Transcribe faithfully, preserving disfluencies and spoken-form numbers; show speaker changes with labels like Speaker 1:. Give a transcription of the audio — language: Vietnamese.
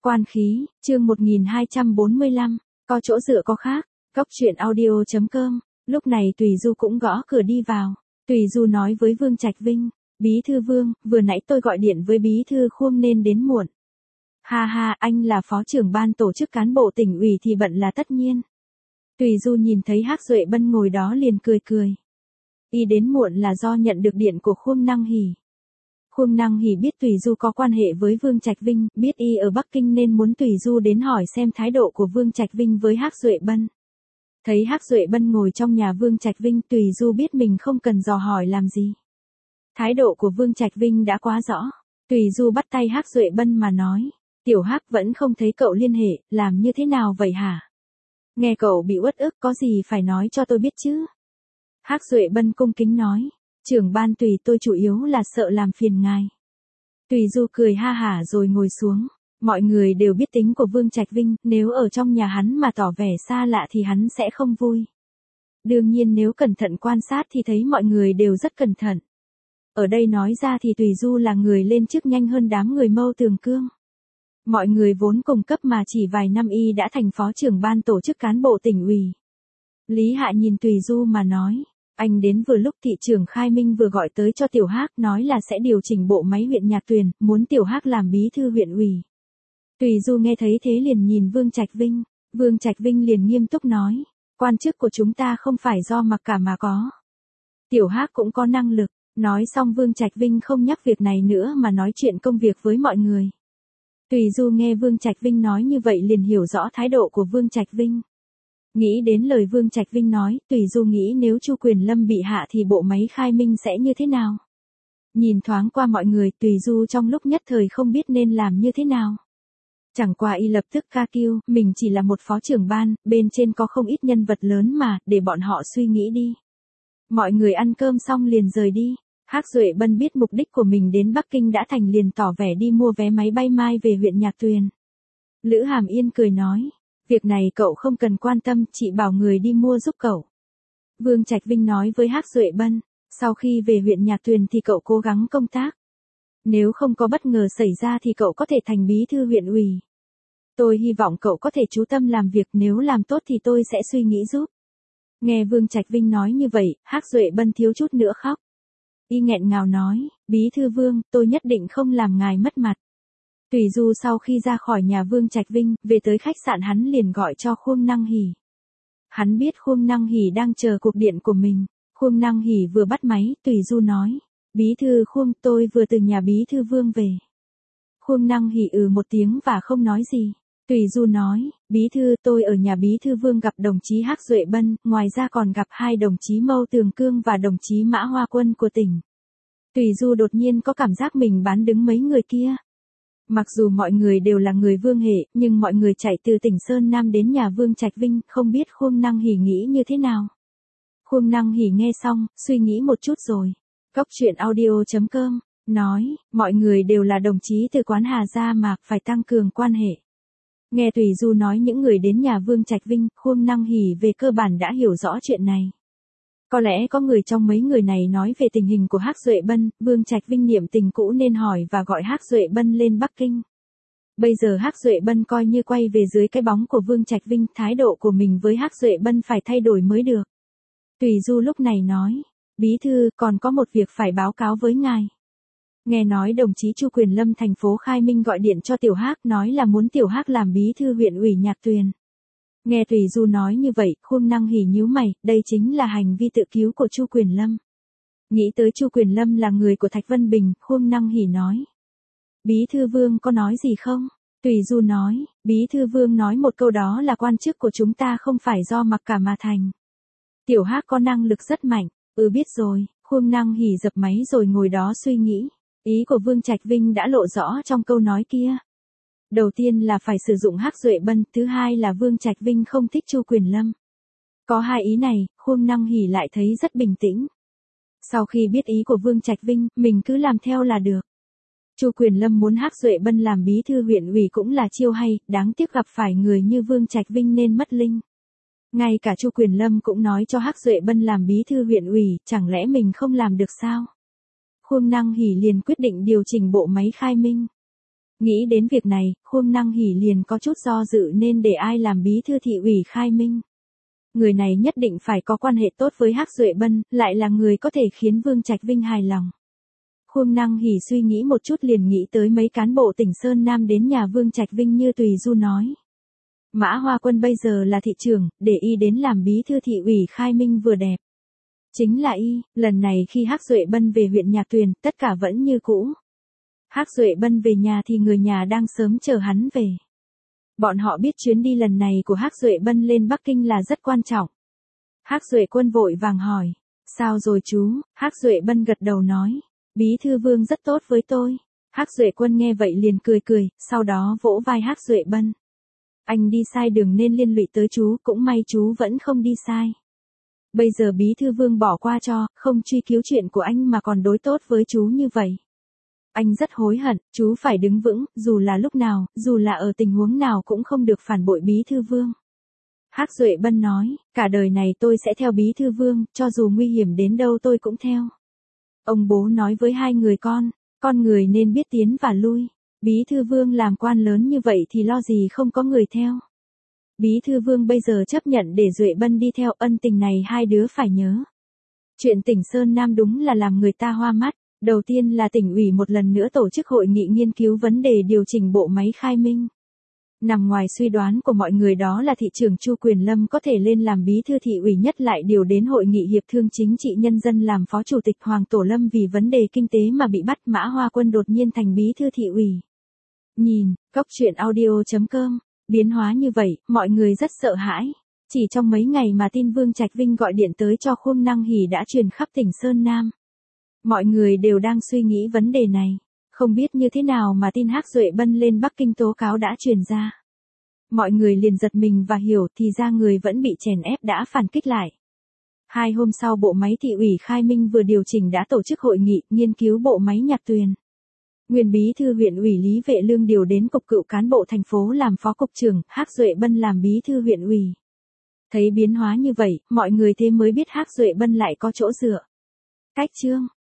Speaker 1: Quan khí, chương một nghìn hai trăm bốn mươi lăm, có chỗ dựa có khác, Cốc truyện audio chấm com. Lúc này Tùy Du cũng gõ cửa đi vào. Tùy Du nói với Vương Trạch Vinh, Bí thư Vương, vừa nãy tôi gọi điện với Bí thư Khuông nên đến muộn. Ha ha, anh là phó trưởng ban tổ chức cán bộ tỉnh ủy thì bận là tất nhiên. Tùy Du nhìn thấy Hắc Duệ Bân ngồi đó liền cười cười. Y đến muộn là do nhận được điện của Khuông Năng Hỉ. Khuông Năng Hỉ biết Tùy Du có quan hệ với Vương Trạch Vinh, biết y ở Bắc Kinh nên muốn Tùy Du đến hỏi xem thái độ của Vương Trạch Vinh với Hắc Duệ Bân. Thấy Hắc Duệ Bân ngồi trong nhà Vương Trạch Vinh, Tùy Du biết mình không cần dò hỏi làm gì. Thái độ của Vương Trạch Vinh đã quá rõ. Tùy Du bắt tay Hắc Duệ Bân mà nói, Tiểu Hắc vẫn không thấy cậu liên hệ, làm như thế nào vậy hả? Nghe cậu bị uất ức có gì phải nói cho tôi biết chứ? Hắc Duệ Bân cung kính nói, trưởng ban Tùy tôi chủ yếu là sợ làm phiền ngài. Tùy Du cười ha hả rồi ngồi xuống. Mọi người đều biết tính của Vương Trạch Vinh, nếu ở trong nhà hắn mà tỏ vẻ xa lạ thì hắn sẽ không vui. Đương nhiên nếu cẩn thận quan sát thì thấy mọi người đều rất cẩn thận. Ở đây nói ra thì Tùy Du là người lên chức nhanh hơn đám người Mâu Tường Cương. Mọi người vốn cùng cấp mà chỉ vài năm y đã thành phó trưởng ban tổ chức cán bộ tỉnh ủy. Lý Hạ nhìn Tùy Du mà nói, anh đến vừa lúc thị trưởng Khai Minh vừa gọi tới cho Tiểu Hắc nói là sẽ điều chỉnh bộ máy huyện Nhạc Tuyền, muốn Tiểu Hắc làm bí thư huyện ủy. Tùy Du nghe thấy thế liền nhìn Vương Trạch Vinh, Vương Trạch Vinh liền nghiêm túc nói, quan chức của chúng ta không phải do mặc cả mà có. Tiểu Hắc cũng có năng lực, nói xong Vương Trạch Vinh không nhắc việc này nữa mà nói chuyện công việc với mọi người. Tùy Du nghe Vương Trạch Vinh nói như vậy liền hiểu rõ thái độ của Vương Trạch Vinh. Nghĩ đến lời Vương Trạch Vinh nói, Tùy Du nghĩ nếu Chu Quyền Lâm bị hạ thì bộ máy Khai Minh sẽ như thế nào. Nhìn thoáng qua mọi người, Tùy Du trong lúc nhất thời không biết nên làm như thế nào. Chẳng qua y lập tức ca kêu, mình chỉ là một phó trưởng ban, bên trên có không ít nhân vật lớn mà, để bọn họ suy nghĩ đi. Mọi người ăn cơm xong liền rời đi. Hắc Duệ Bân biết mục đích của mình đến Bắc Kinh đã thành liền tỏ vẻ đi mua vé máy bay mai về huyện Nhạc Tuyền. Lữ Hàm Yên cười nói, việc này cậu không cần quan tâm, chị bảo người đi mua giúp cậu. Vương Trạch Vinh nói với Hắc Duệ Bân, sau khi về huyện Nhạc Tuyền thì cậu cố gắng công tác. Nếu không có bất ngờ xảy ra thì cậu có thể thành bí thư huyện ủy. Tôi hy vọng cậu có thể chú tâm làm việc, nếu làm tốt thì tôi sẽ suy nghĩ giúp. Nghe Vương Trạch Vinh nói như vậy, Hắc Duệ Bân thiếu chút nữa khóc. Y nghẹn ngào nói, Bí thư Vương, tôi nhất định không làm ngài mất mặt. Tùy Du sau khi ra khỏi nhà Vương Trạch Vinh, về tới khách sạn hắn liền gọi cho Khuông Năng Hỉ. Hắn biết Khuông Năng Hỉ đang chờ cuộc điện của mình. Khuông Năng Hỉ vừa bắt máy, Tùy Du nói, Bí thư Khuông, tôi vừa từ nhà Bí thư Vương về. Khuông Năng Hỉ ừ một tiếng và không nói gì. Tùy Du nói, Bí thư, tôi ở nhà Bí thư Vương gặp đồng chí Hắc Duệ Bân, ngoài ra còn gặp hai đồng chí Mâu Tường Cương và đồng chí Mã Hoa Quân của tỉnh. Tùy Du đột nhiên có cảm giác mình bán đứng mấy người kia. Mặc dù mọi người đều là người Vương hệ, nhưng mọi người chạy từ tỉnh Sơn Nam đến nhà Vương Trạch Vinh, không biết Khuông Năng Hỉ nghĩ như thế nào. Khuông Năng Hỉ nghe xong, suy nghĩ một chút rồi. Cốc truyện audio chấm com, nói, mọi người đều là đồng chí từ quán Hà Gia Mạc, phải tăng cường quan hệ. Nghe Tùy Du nói những người đến nhà Vương Trạch Vinh, Khuông Năng Hỉ về cơ bản đã hiểu rõ chuyện này. Có lẽ có người trong mấy người này nói về tình hình của Hắc Duệ Bân, Vương Trạch Vinh niệm tình cũ nên hỏi và gọi Hắc Duệ Bân lên Bắc Kinh. Bây giờ Hắc Duệ Bân coi như quay về dưới cái bóng của Vương Trạch Vinh, thái độ của mình với Hắc Duệ Bân phải thay đổi mới được. Tùy Du lúc này nói, Bí thư, còn có một việc phải báo cáo với ngài. Nghe nói đồng chí Chu Quyền Lâm thành phố Khai Minh gọi điện cho Tiểu Hắc nói là muốn Tiểu Hắc làm bí thư huyện ủy Nhạc Tuyền. Nghe Tùy Du nói như vậy, Khuông Năng Hỉ nhíu mày, đây chính là hành vi tự cứu của Chu Quyền Lâm. Nghĩ tới Chu Quyền Lâm là người của Thạch Vân Bình, Khuông Năng Hỉ nói. Bí thư Vương có nói gì không? Tùy Du nói, Bí thư Vương nói một câu đó là quan chức của chúng ta không phải do mặc cả mà thành. Tiểu Hắc có năng lực rất mạnh, ừ biết rồi, Khuông Năng Hỉ dập máy rồi ngồi đó suy nghĩ. Ý của Vương Trạch Vinh đã lộ rõ trong câu nói kia. Đầu tiên là phải sử dụng Hắc Duệ Bân, thứ hai là Vương Trạch Vinh không thích Chu Quyền Lâm. Có hai ý này, Khuông Năng Hỉ lại thấy rất bình tĩnh. Sau khi biết ý của Vương Trạch Vinh, mình cứ làm theo là được. Chu Quyền Lâm muốn Hắc Duệ Bân làm bí thư huyện ủy cũng là chiêu hay, đáng tiếc gặp phải người như Vương Trạch Vinh nên mất linh. Ngay cả Chu Quyền Lâm cũng nói cho Hắc Duệ Bân làm bí thư huyện ủy, chẳng lẽ mình không làm được sao? Khuông Năng Hỉ liền quyết định điều chỉnh bộ máy Khai Minh. Nghĩ đến việc này, Khuông Năng Hỉ liền có chút do dự nên để ai làm bí thư thị ủy khai minh. Người này nhất định phải có quan hệ tốt với Hắc Duệ Bân, lại là người có thể khiến Vương Trạch Vinh hài lòng. Khuông Năng Hỉ suy nghĩ một chút liền nghĩ tới mấy cán bộ tỉnh Sơn Nam đến nhà Vương Trạch Vinh như Tùy Du nói. Mã Hoa Quân bây giờ là thị trưởng, để y đến làm bí thư thị ủy khai minh vừa đẹp. Chính là y, lần này khi Hắc Duệ Bân về huyện Nhạc Tuyền, tất cả vẫn như cũ. Hắc Duệ Bân về nhà thì người nhà đang sớm chờ hắn về. Bọn họ biết chuyến đi lần này của Hắc Duệ Bân lên Bắc Kinh là rất quan trọng. Hắc Duệ Quân vội vàng hỏi, sao rồi chú? Hắc Duệ Bân gật đầu nói, bí thư Vương rất tốt với tôi. Hắc Duệ Quân nghe vậy liền cười cười, sau đó vỗ vai Hắc Duệ Bân. Anh đi sai đường nên liên lụy tới chú, cũng may chú vẫn không đi sai. Bây giờ bí thư Vương bỏ qua cho, không truy cứu chuyện của anh mà còn đối tốt với chú như vậy. Anh rất hối hận, chú phải đứng vững, dù là lúc nào, dù là ở tình huống nào cũng không được phản bội bí thư Vương. Hắc Duệ Bân nói, cả đời này tôi sẽ theo bí thư Vương, cho dù nguy hiểm đến đâu tôi cũng theo. Ông bố nói với hai người con, con người nên biết tiến và lui. Bí thư Vương làm quan lớn như vậy thì lo gì không có người theo. Bí thư Vương bây giờ chấp nhận để Duệ Bân đi theo, ân tình này hai đứa phải nhớ. Chuyện tỉnh Sơn Nam đúng là làm người ta hoa mắt. Đầu tiên là tỉnh ủy một lần nữa tổ chức hội nghị nghiên cứu vấn đề điều chỉnh bộ máy khai minh. Nằm ngoài suy đoán của mọi người đó là thị trưởng Chu Quyền Lâm có thể lên làm bí thư thị ủy, nhất lại điều đến hội nghị hiệp thương chính trị nhân dân làm phó chủ tịch. Hoàng Tổ Lâm vì vấn đề kinh tế mà bị bắt, Mã Hoa Quân đột nhiên thành bí thư thị ủy. Nhìn, góc truyện audio chấm com, biến hóa như vậy, mọi người rất sợ hãi. Chỉ trong mấy ngày mà tin Vương Trạch Vinh gọi điện tới cho Khuông Năng Hỉ đã truyền khắp tỉnh Sơn Nam. Mọi người đều đang suy nghĩ vấn đề này, không biết như thế nào mà tin Hắc Duệ Bân lên Bắc Kinh tố cáo đã truyền ra. Mọi người liền giật mình và hiểu thì ra người vẫn bị chèn ép đã phản kích lại. Hai hôm sau bộ máy thị ủy khai minh vừa điều chỉnh đã tổ chức hội nghị nghiên cứu bộ máy Nhạc Tuyền. Nguyên bí thư huyện ủy Lý Vệ Lương điều đến cục cựu cán bộ thành phố làm phó cục trưởng, Hắc Duệ Bân làm bí thư huyện ủy. Thấy biến hóa như vậy, mọi người thế mới biết Hắc Duệ Bân lại có chỗ dựa. Cách chương